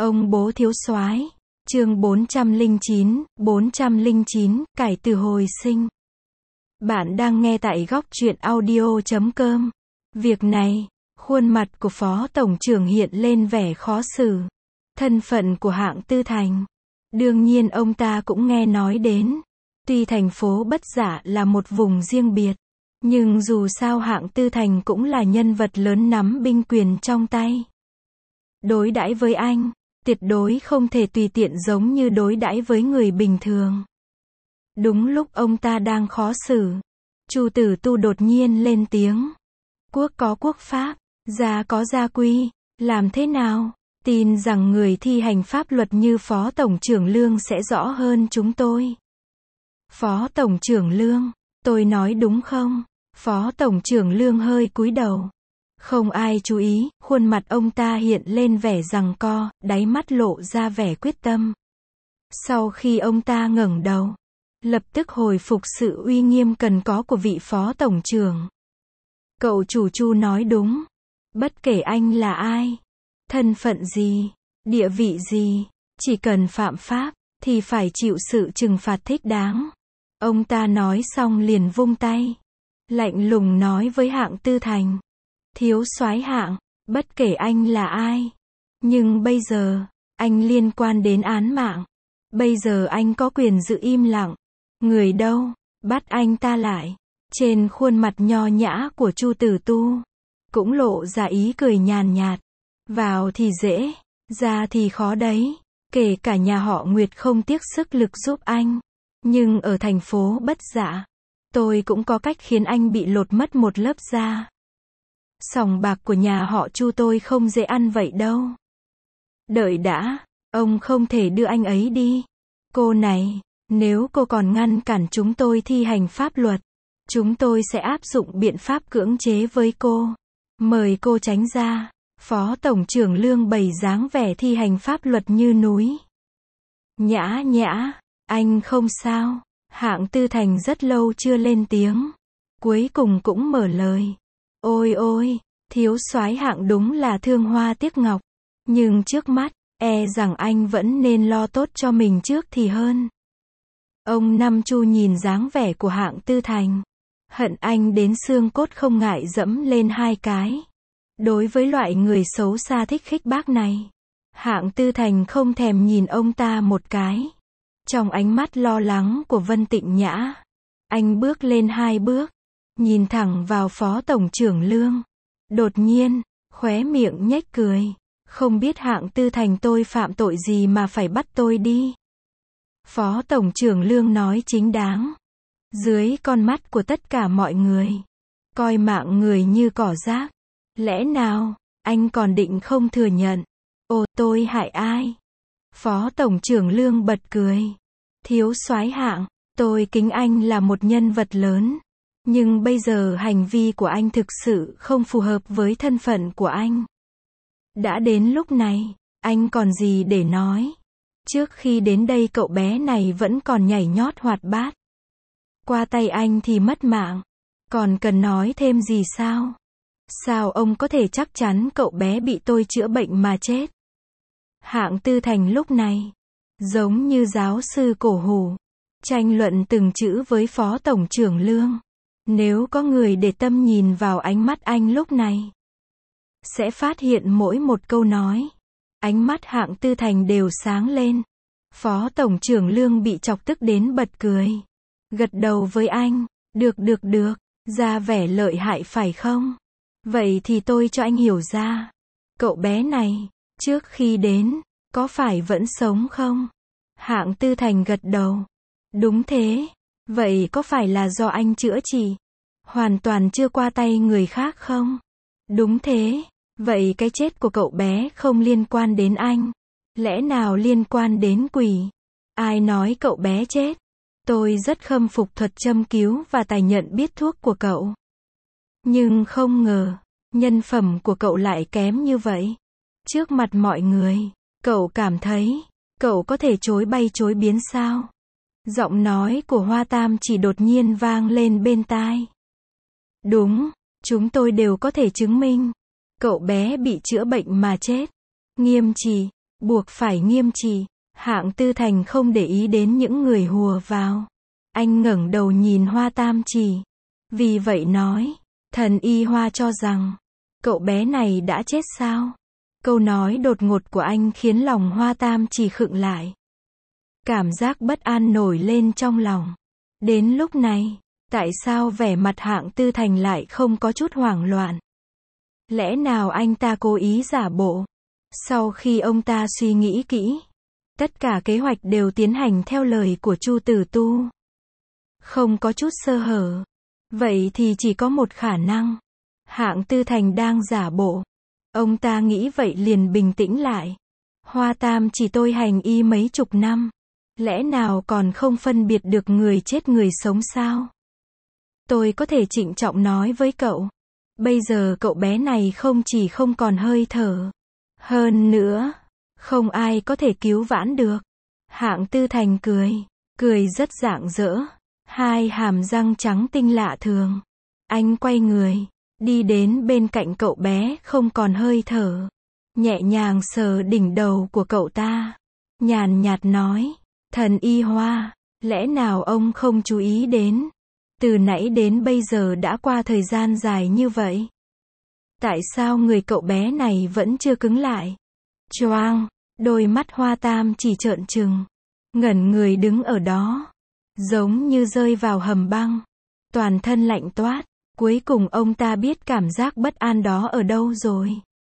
Ông bố thiếu soái. Chương 409, cải từ hồi sinh. Bạn đang nghe tại góc truyện audio.com. Việc này, khuôn mặt của Phó Tổng trưởng hiện lên vẻ khó xử. Thân phận của Hạng Tư Thành. Đương nhiên ông ta cũng nghe nói đến. Tuy thành phố Bất Dạ là một vùng riêng biệt, nhưng dù sao Hạng Tư Thành cũng là nhân vật lớn nắm binh quyền trong tay. Đối đãi với anh, tuyệt đối không thể tùy tiện giống như đối đãi với người bình thường. Đúng lúc ông ta đang khó xử, Chu Tử Tu đột nhiên lên tiếng. Quốc có quốc pháp, gia có gia quy, làm thế nào? Tin rằng người thi hành pháp luật như Phó Tổng trưởng Lương sẽ rõ hơn chúng tôi. Phó Tổng trưởng Lương, tôi nói đúng không? Phó Tổng trưởng Lương hơi cúi đầu. Không ai chú ý, khuôn mặt ông ta hiện lên vẻ giằng co, đáy mắt lộ ra vẻ quyết tâm. Sau khi ông ta ngẩng đầu, lập tức hồi phục sự uy nghiêm cần có của vị Phó Tổng trưởng. Cậu chủ Chu nói đúng. Bất kể anh là ai, thân phận gì, địa vị gì, chỉ cần phạm pháp, thì phải chịu sự trừng phạt thích đáng. Ông ta nói xong liền vung tay, lạnh lùng nói với Hạng Tư Thành. Thiếu soái Hạng, bất kể anh là ai, nhưng bây giờ, anh liên quan đến án mạng. Bây giờ anh có quyền giữ im lặng. Người đâu? Bắt anh ta lại. Trên khuôn mặt nho nhã của Chu Tử Tu, cũng lộ ra ý cười nhàn nhạt. Vào thì dễ, ra thì khó đấy. Kể cả nhà họ Nguyệt không tiếc sức lực giúp anh. Nhưng ở thành phố Bất Dạ, tôi cũng có cách khiến anh bị lột mất một lớp da. Sòng bạc của nhà họ Chu tôi không dễ ăn vậy đâu. Đợi đã, ông không thể đưa anh ấy đi. Cô này, nếu cô còn ngăn cản chúng tôi thi hành pháp luật, chúng tôi sẽ áp dụng biện pháp cưỡng chế với cô. Mời cô tránh ra. Phó Tổng trưởng Lương bày dáng vẻ thi hành pháp luật như núi. Nhã nhã, anh không sao. Hạng Tư Thành rất lâu chưa lên tiếng. Cuối cùng cũng mở lời. Ôi ôi, thiếu soái Hạng đúng là thương hoa tiếc ngọc. Nhưng trước mắt, e rằng anh vẫn nên lo tốt cho mình trước thì hơn. Ông Năm Chu nhìn dáng vẻ của Hạng Tư Thành. Hận anh đến xương cốt không ngại dẫm lên hai cái. Đối với loại người xấu xa thích khích bác này, Hạng Tư Thành không thèm nhìn ông ta một cái. Trong ánh mắt lo lắng của Vân Tịnh Nhã, anh bước lên hai bước, nhìn thẳng vào Phó Tổng trưởng Lương. Đột nhiên, khóe miệng nhếch cười. Không biết Hạng Tư Thành tôi phạm tội gì mà phải bắt tôi đi. Phó Tổng trưởng Lương nói chính đáng. Dưới con mắt của tất cả mọi người, coi mạng người như cỏ rác. Lẽ nào, anh còn định không thừa nhận? Ồ, tôi hại ai? Phó Tổng trưởng Lương bật cười. Thiếu soái Hạng, tôi kính anh là một nhân vật lớn. Nhưng bây giờ hành vi của anh thực sự không phù hợp với thân phận của anh. Đã đến lúc này, anh còn gì để nói? Trước khi đến đây cậu bé này vẫn còn nhảy nhót hoạt bát. Qua tay anh thì mất mạng. Còn cần nói thêm gì sao? Sao ông có thể chắc chắn cậu bé bị tôi chữa bệnh mà chết? Hạng Tư Thành lúc này, giống như giáo sư cổ hủ, tranh luận từng chữ với Phó Tổng trưởng Lương. Nếu có người để tâm nhìn vào ánh mắt anh lúc này, sẽ phát hiện mỗi một câu nói, ánh mắt Hạng Tư Thành đều sáng lên. Phó Tổng trưởng Lương bị chọc tức đến bật cười. Gật đầu với anh. Được, ra vẻ lợi hại phải không? Vậy thì tôi cho anh hiểu ra. Cậu bé này, trước khi đến, có phải vẫn sống không? Hạng Tư Thành gật đầu. Đúng thế. Vậy có phải là do anh chữa trị? Hoàn toàn chưa qua tay người khác không? Đúng thế. Vậy cái chết của cậu bé không liên quan đến anh. Lẽ nào liên quan đến quỷ? Ai nói cậu bé chết? Tôi rất khâm phục thuật châm cứu và tài nhận biết thuốc của cậu. Nhưng không ngờ, nhân phẩm của cậu lại kém như vậy. Trước mặt mọi người, cậu cảm thấy, cậu có thể chối bay chối biến sao? Giọng nói của Hoa Tam chỉ đột nhiên vang lên bên tai. Đúng, chúng tôi đều có thể chứng minh. Cậu bé bị chữa bệnh mà chết. Nghiêm trì, buộc phải nghiêm trị. Hạng Tư Thành không để ý đến những người hùa vào. Anh ngẩng đầu nhìn Hoa Tam Chỉ. Vì vậy nói, thần y Hoa cho rằng, cậu bé này đã chết sao? Câu nói đột ngột của anh khiến lòng Hoa Tam Chỉ khựng lại. Cảm giác bất an nổi lên trong lòng. Đến lúc này, tại sao vẻ mặt Hạng Tư Thành lại không có chút hoảng loạn? Lẽ nào anh ta cố ý giả bộ? Sau khi ông ta suy nghĩ kỹ, tất cả kế hoạch đều tiến hành theo lời của Chu Tử Tu. Không có chút sơ hở. Vậy thì chỉ có một khả năng. Hạng Tư Thành đang giả bộ. Ông ta nghĩ vậy liền bình tĩnh lại. Hoa Tam Chỉ tôi hành y mấy chục năm. Lẽ nào còn không phân biệt được người chết người sống sao? Tôi có thể trịnh trọng nói với cậu. Bây giờ cậu bé này không chỉ không còn hơi thở. Hơn nữa, không ai có thể cứu vãn được. Hạng Tư Thành cười. Cười rất rạng rỡ. Hai hàm răng trắng tinh lạ thường. Anh quay người. Đi đến bên cạnh cậu bé không còn hơi thở. Nhẹ nhàng sờ đỉnh đầu của cậu ta. Nhàn nhạt nói. Thần y Hoa, lẽ nào ông không chú ý đến? Từ nãy đến bây giờ đã qua thời gian dài như vậy. Tại sao người cậu bé này vẫn chưa cứng lại? Choang, đôi mắt Hoa Tam Chỉ trợn trừng. Ngẩn người đứng ở đó. Giống như rơi vào hầm băng. Toàn thân lạnh toát. Cuối cùng ông ta biết cảm giác bất an đó ở đâu rồi.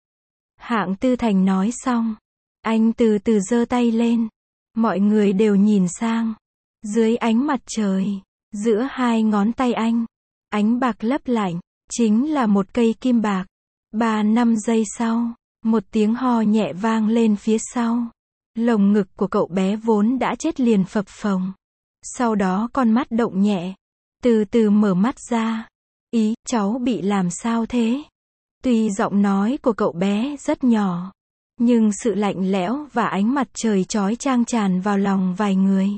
Hạng Tư Thành nói xong. Anh từ từ giơ tay lên. Mọi người đều nhìn sang. Dưới ánh mặt trời, giữa hai ngón tay anh, ánh bạc lấp lạnh, chính là một cây kim bạc. 3-5 giây sau, một tiếng ho nhẹ vang lên phía sau. Lồng ngực của cậu bé vốn đã chết liền phập phồng. Sau đó con mắt động nhẹ, từ từ mở mắt ra. Ý, cháu bị làm sao thế? Tuy giọng nói của cậu bé rất nhỏ, nhưng sự lạnh lẽo và ánh mặt trời chói chang tràn vào lòng vài người.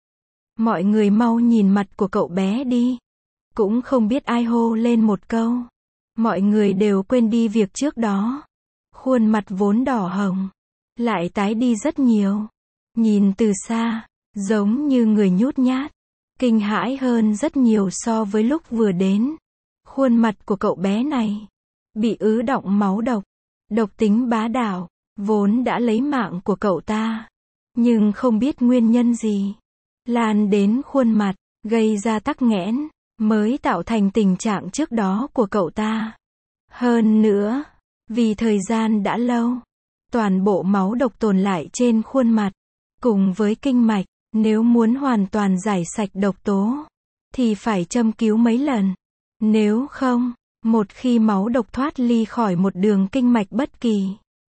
Mọi người mau nhìn mặt của cậu bé đi. Cũng không biết ai hô lên một câu. Mọi người đều quên đi việc trước đó. Khuôn mặt vốn đỏ hồng, lại tái đi rất nhiều. Nhìn từ xa, giống như người nhút nhát. Kinh hãi hơn rất nhiều so với lúc vừa đến. Khuôn mặt của cậu bé này bị ứ đọng máu độc. Độc tính bá đạo, vốn đã lấy mạng của cậu ta. Nhưng không biết nguyên nhân gì. Lan đến khuôn mặt, gây ra tắc nghẽn, mới tạo thành tình trạng trước đó của cậu ta. Hơn nữa, vì thời gian đã lâu, toàn bộ máu độc tồn lại trên khuôn mặt, cùng với kinh mạch, nếu muốn hoàn toàn giải sạch độc tố, thì phải châm cứu mấy lần. Nếu không, một khi máu độc thoát ly khỏi một đường kinh mạch bất kỳ,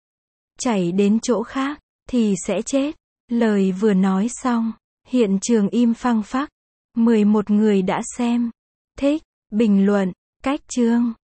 chảy đến chỗ khác, thì sẽ chết. Lời vừa nói xong, hiện trường im phăng phắc. 11 người đã xem, thích, bình luận, cách chương.